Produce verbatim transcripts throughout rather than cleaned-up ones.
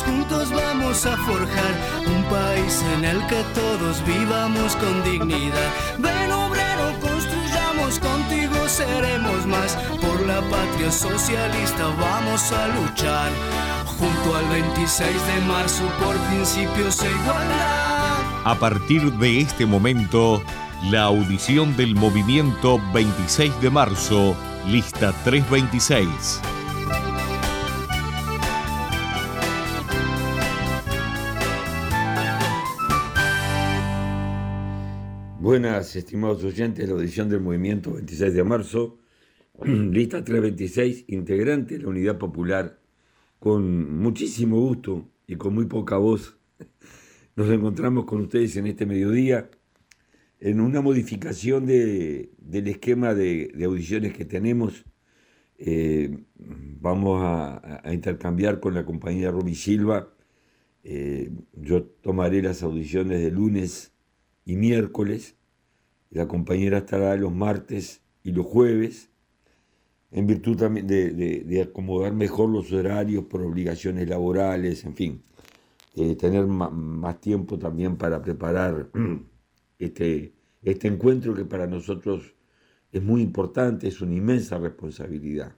juntos vamos a forjar un país en el que todos vivamos con dignidad. Ven obrero, construyamos, contigo seremos más. Por la patria socialista vamos a luchar, junto al veintiséis de marzo por principios e igualdad. A partir de este momento, la audición del movimiento veintiséis de marzo, lista trescientos veintiséis. Buenas, estimados oyentes, la audición del movimiento veintiséis de marzo, lista trescientos veintiséis, integrante de la Unidad Popular. Con muchísimo gusto y con muy poca voz, nos encontramos con ustedes en este mediodía en una modificación de, del esquema de, de audiciones que tenemos. Eh, vamos a, a intercambiar con la compañera Rumi Silva. Eh, yo tomaré las audiciones de lunes y miércoles. La compañera estará los martes y los jueves, en virtud también de, de, de acomodar mejor los horarios por obligaciones laborales, en fin, eh, tener ma, más tiempo también para preparar este, este encuentro que para nosotros es muy importante, es una inmensa responsabilidad.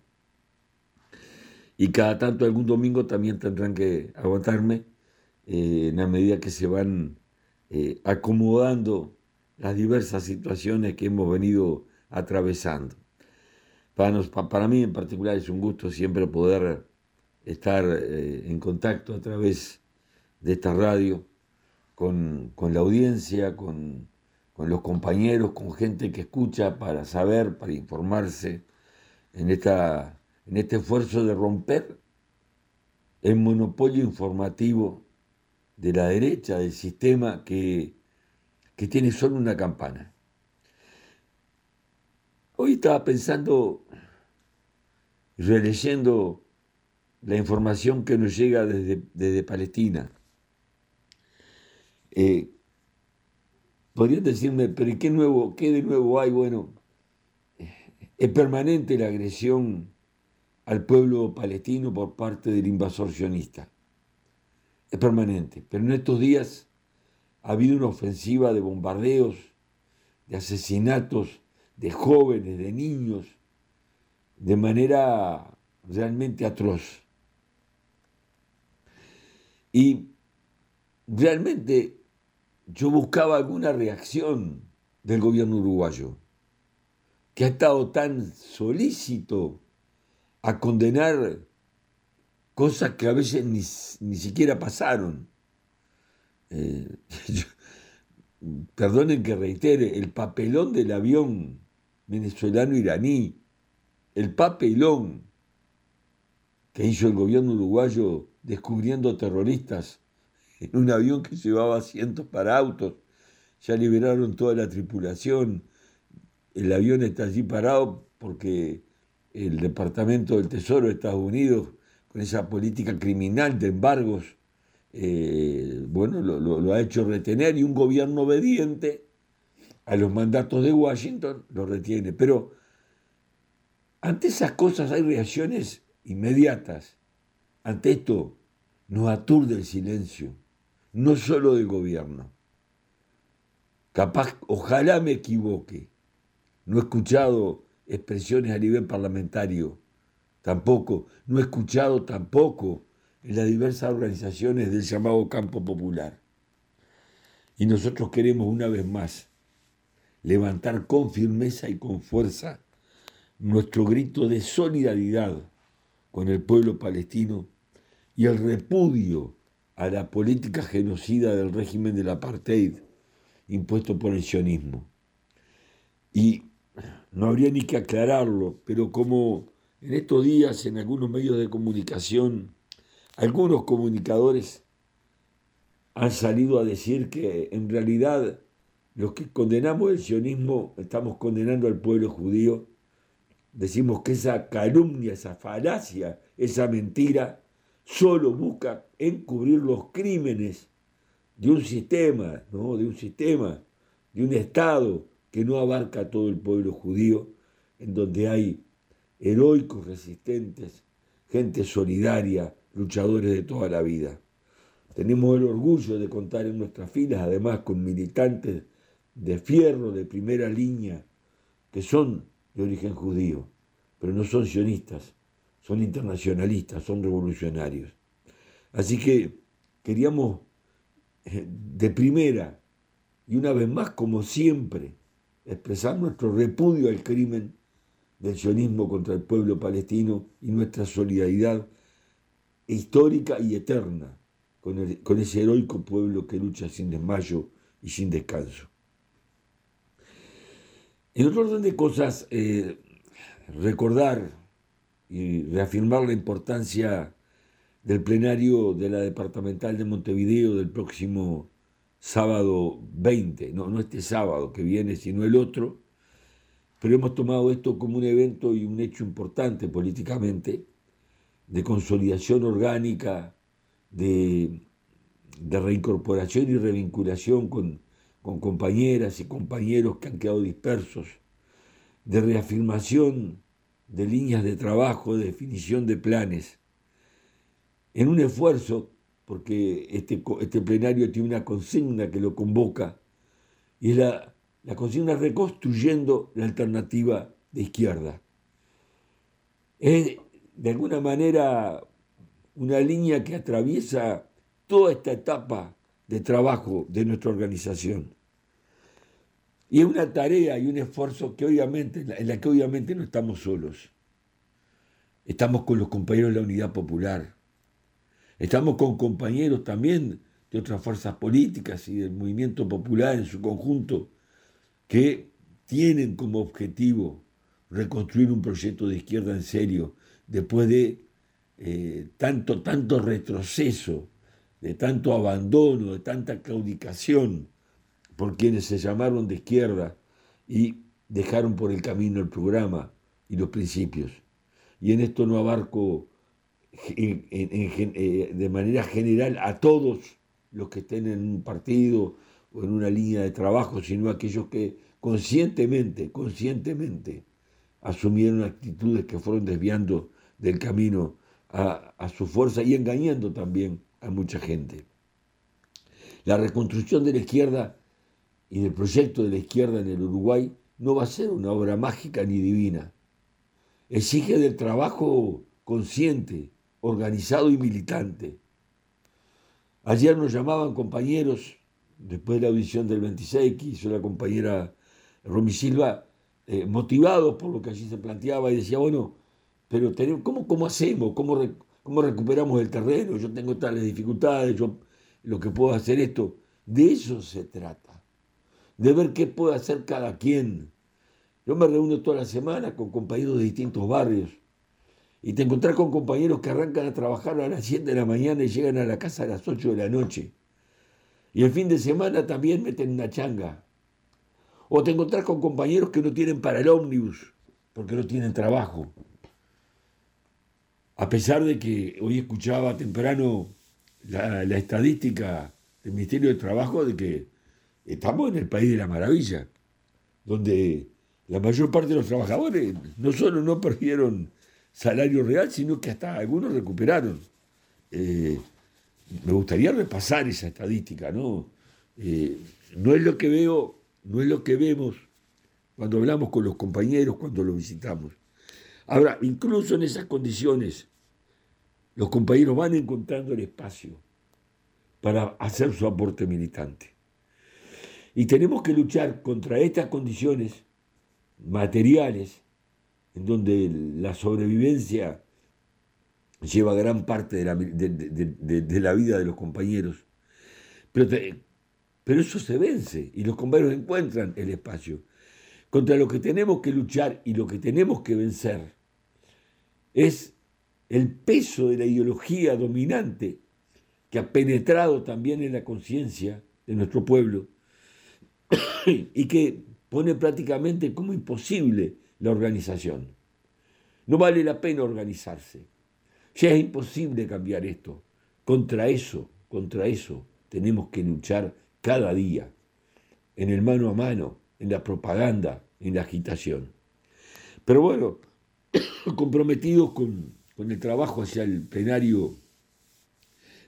Y cada tanto algún domingo también tendrán que aguantarme eh, en la medida que se van eh, acomodando las diversas situaciones que hemos venido atravesando. Para, nos, para mí en particular es un gusto siempre poder estar eh, en contacto a través de esta radio con, con la audiencia, con, con los compañeros, con gente que escucha para saber, para informarse, en, esta, en este esfuerzo de romper el monopolio informativo de la derecha, del sistema que, que tiene solo una campana. Hoy estaba pensando, releyendo la información que nos llega desde, desde Palestina. Eh, podrían decirme, pero ¿y qué nuevo, qué de nuevo hay? Bueno, es permanente la agresión al pueblo palestino por parte del invasor sionista. Es permanente, pero en estos días ha habido una ofensiva de bombardeos, de asesinatos de jóvenes, de niños, de manera realmente atroz. Y realmente yo buscaba alguna reacción del gobierno uruguayo, que ha estado tan solícito a condenar cosas que a veces ni, ni siquiera pasaron. Eh, yo, perdonen que reitere, el papelón del avión venezolano-iraní, el papelón que hizo el gobierno uruguayo descubriendo terroristas en un avión que llevaba asientos para autos, ya liberaron toda la tripulación, el avión está allí parado porque el Departamento del Tesoro de Estados Unidos, con esa política criminal de embargos, eh, bueno, lo, lo, lo ha hecho retener, y un gobierno obediente a los mandatos de Washington lo retiene. Pero ante esas cosas hay reacciones inmediatas. Ante esto nos aturde el silencio, no solo del gobierno. Capaz, ojalá me equivoque, no he escuchado expresiones a nivel parlamentario, tampoco, no he escuchado tampoco en las diversas organizaciones del llamado campo popular. Y nosotros queremos una vez más levantar con firmeza y con fuerza nuestro grito de solidaridad con el pueblo palestino y el repudio a la política genocida del régimen del apartheid impuesto por el sionismo. Y no habría ni que aclararlo, pero como en estos días en algunos medios de comunicación, algunos comunicadores han salido a decir que en realidad los que condenamos el sionismo estamos condenando al pueblo judío, decimos que esa calumnia, esa falacia, esa mentira, solo busca encubrir los crímenes de un sistema, ¿no? de un sistema, de un Estado que no abarca a todo el pueblo judío, en donde hay heroicos resistentes, gente solidaria, luchadores de toda la vida. Tenemos el orgullo de contar en nuestras filas, además, con militantes de fierro, de primera línea, que son de origen judío, pero no son sionistas, son internacionalistas, son revolucionarios. Así que queríamos de primera, y una vez más, como siempre, expresar nuestro repudio al crimen del sionismo contra el pueblo palestino y nuestra solidaridad histórica y eterna con, el, con ese heroico pueblo que lucha sin desmayo y sin descanso. En otro orden de cosas, eh, recordar y reafirmar la importancia del plenario de la Departamental de Montevideo del próximo sábado veinte, no, no este sábado que viene, sino el otro, pero hemos tomado esto como un evento y un hecho importante políticamente, de consolidación orgánica, de, de reincorporación y revinculación con, con compañeras y compañeros que han quedado dispersos, de reafirmación de líneas de trabajo, de definición de planes, en un esfuerzo, porque este, este plenario tiene una consigna que lo convoca, y es la, la consigna reconstruyendo la alternativa de izquierda. Es, de alguna manera, una línea que atraviesa toda esta etapa de trabajo de nuestra organización. Y es una tarea y un esfuerzo que obviamente, en la, en la que obviamente no estamos solos. Estamos con los compañeros de la Unidad Popular. Estamos con compañeros también de otras fuerzas políticas y del movimiento popular en su conjunto que tienen como objetivo reconstruir un proyecto de izquierda en serio después de eh, tanto, tanto retroceso, de tanto abandono, de tanta claudicación por quienes se llamaron de izquierda y dejaron por el camino el programa y los principios. Y en esto no abarco En, en, en, de manera general a todos los que estén en un partido o en una línea de trabajo, sino a aquellos que conscientemente, conscientemente asumieron actitudes que fueron desviando del camino a, a su fuerza y engañando también a mucha gente. La reconstrucción de la izquierda y del proyecto de la izquierda en el Uruguay no va a ser una obra mágica ni divina. Exige del trabajo consciente, organizado y militante. Ayer nos llamaban compañeros, después de la audición del veintiséis que hizo la compañera Romy Silva, eh, motivados por lo que allí se planteaba, y decía, bueno, pero tenemos, ¿cómo, cómo hacemos? ¿Cómo, re, ¿Cómo recuperamos el terreno? Yo tengo tales dificultades, yo lo que puedo hacer esto. De eso se trata, de ver qué puede hacer cada quien. Yo me reúno toda la semana con compañeros de distintos barrios, y te encontrás con compañeros que arrancan a trabajar a las siete de la mañana y llegan a la casa a las ocho de la noche. Y el fin de semana también meten una changa. O te encontrás con compañeros que no tienen para el ómnibus porque no tienen trabajo. A pesar de que hoy escuchaba temprano la, la estadística del Ministerio de Trabajo de que estamos en el país de la maravilla, donde la mayor parte de los trabajadores no solo no perdieron salario real, sino que hasta algunos recuperaron. Eh, me gustaría repasar esa estadística, ¿no? Eh, no es lo que veo, no es lo que vemos cuando hablamos con los compañeros, cuando los visitamos. Ahora, incluso en esas condiciones, los compañeros van encontrando el espacio para hacer su aporte militante. Y tenemos que luchar contra estas condiciones materiales en donde la sobrevivencia lleva gran parte de la, de, de, de, de la vida de los compañeros. Pero, te, pero eso se vence y los compañeros encuentran el espacio. Contra lo que tenemos que luchar y lo que tenemos que vencer es el peso de la ideología dominante que ha penetrado también en la conciencia de nuestro pueblo y que pone prácticamente como imposible la organización. No vale la pena organizarse. Ya es imposible cambiar esto. Contra eso, contra eso tenemos que luchar cada día, en el mano a mano, en la propaganda, en la agitación. Pero bueno, comprometidos con, con el trabajo hacia el plenario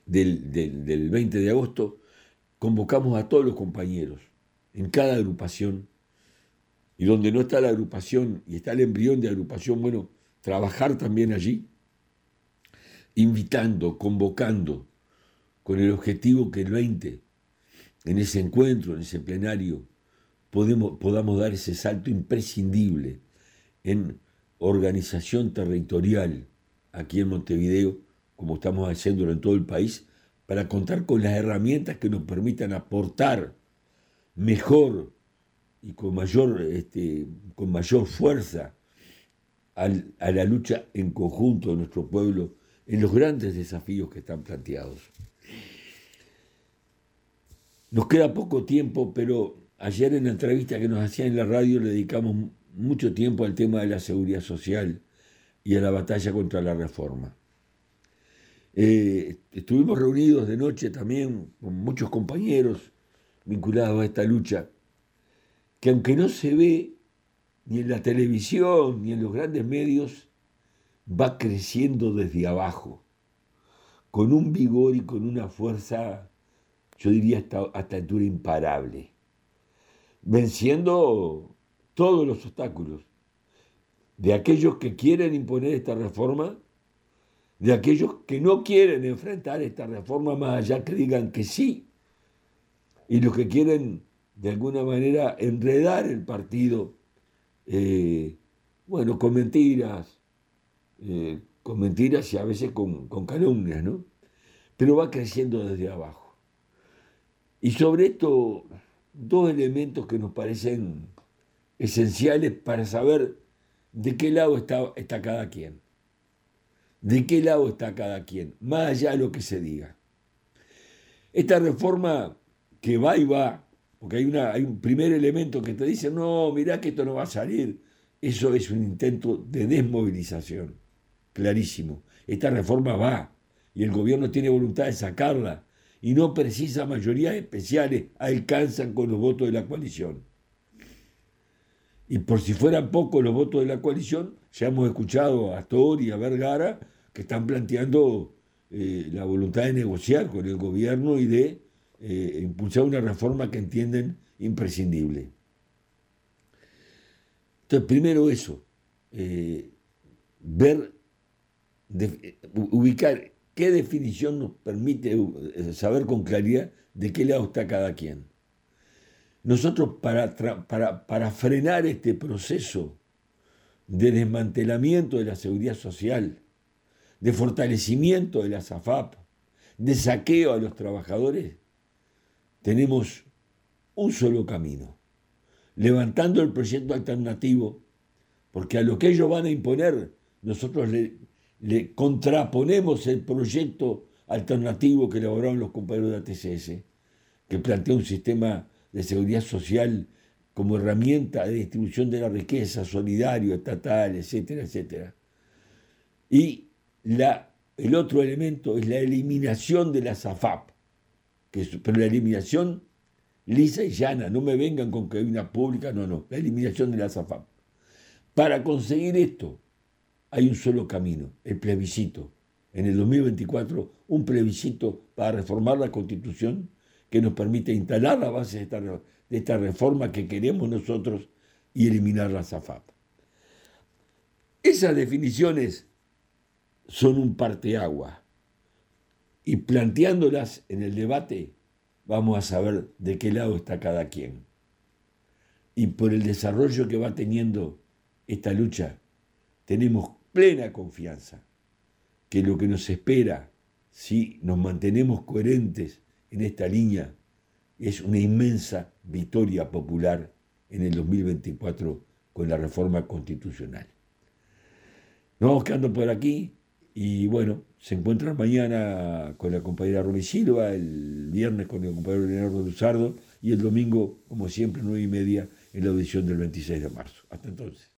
del, del, del veinte de agosto, convocamos a todos los compañeros en cada agrupación, y donde no está la agrupación y está el embrión de agrupación, bueno, trabajar también allí, invitando, convocando, con el objetivo que el veinte, en ese encuentro, en ese plenario, podemos, podamos dar ese salto imprescindible en organización territorial aquí en Montevideo, como estamos haciéndolo en todo el país, para contar con las herramientas que nos permitan aportar mejor y con mayor, este, con mayor fuerza al, a la lucha en conjunto de nuestro pueblo en los grandes desafíos que están planteados. Nos queda poco tiempo, pero ayer en la entrevista que nos hacían en la radio le dedicamos mucho tiempo al tema de la seguridad social y a la batalla contra la reforma. Eh, estuvimos reunidos de noche también con muchos compañeros vinculados a esta lucha, que aunque no se ve ni en la televisión ni en los grandes medios, va creciendo desde abajo, con un vigor y con una fuerza, yo diría hasta, hasta altura imparable, venciendo todos los obstáculos, de aquellos que quieren imponer esta reforma, de aquellos que no quieren enfrentar esta reforma más allá que digan que sí, y los que quieren de alguna manera enredar el partido, eh, bueno, con mentiras, eh, con mentiras y a veces con, con calumnias, ¿no? Pero va creciendo desde abajo. Y sobre esto, dos elementos que nos parecen esenciales para saber de qué lado está, está cada quien. De qué lado está cada quien, más allá de lo que se diga. Esta reforma que va y va, porque hay, una, hay un primer elemento que te dice, no, mirá que esto no va a salir, eso es un intento de desmovilización, clarísimo. Esta reforma va y el gobierno tiene voluntad de sacarla y no precisa mayorías especiales, alcanzan con los votos de la coalición. Y por si fueran pocos los votos de la coalición, ya hemos escuchado a Tori y a Vergara que están planteando eh, la voluntad de negociar con el gobierno y de eh, impulsar una reforma que entienden imprescindible. Entonces, primero eso, eh, ver, de, ubicar qué definición nos permite saber con claridad de qué lado está cada quien. Nosotros para, para, para frenar este proceso de desmantelamiento de la seguridad social, de fortalecimiento de la SAFAP, de saqueo a los trabajadores, tenemos un solo camino, levantando el proyecto alternativo, porque a lo que ellos van a imponer, nosotros le, le contraponemos el proyecto alternativo que elaboraron los compañeros de A T C S, que plantea un sistema de seguridad social como herramienta de distribución de la riqueza, solidario, estatal, etcétera, etcétera. Y la, el otro elemento es la eliminación de la SAFAP, que es, pero la eliminación lisa y llana, no me vengan con que hay una pública, no, no, la eliminación de la SAFAP. Para conseguir esto hay un solo camino, el plebiscito. En el dos mil veinticuatro, un plebiscito para reformar la Constitución que nos permite instalar la base de esta, de esta reforma que queremos nosotros y eliminar la SAFAP. Esas definiciones son un parteaguas y planteándolas en el debate vamos a saber de qué lado está cada quien. Y por el desarrollo que va teniendo esta lucha, tenemos plena confianza que lo que nos espera si nos mantenemos coherentes en esta línea es una inmensa victoria popular en el dos mil veinticuatro con la reforma constitucional. Nos vamos quedando por aquí y bueno, se encuentran mañana con la compañera Romy Silva, el viernes con el compañero Leonardo Luzardo y el domingo, como siempre, nueve y media en la audición del veintiséis de marzo. Hasta entonces.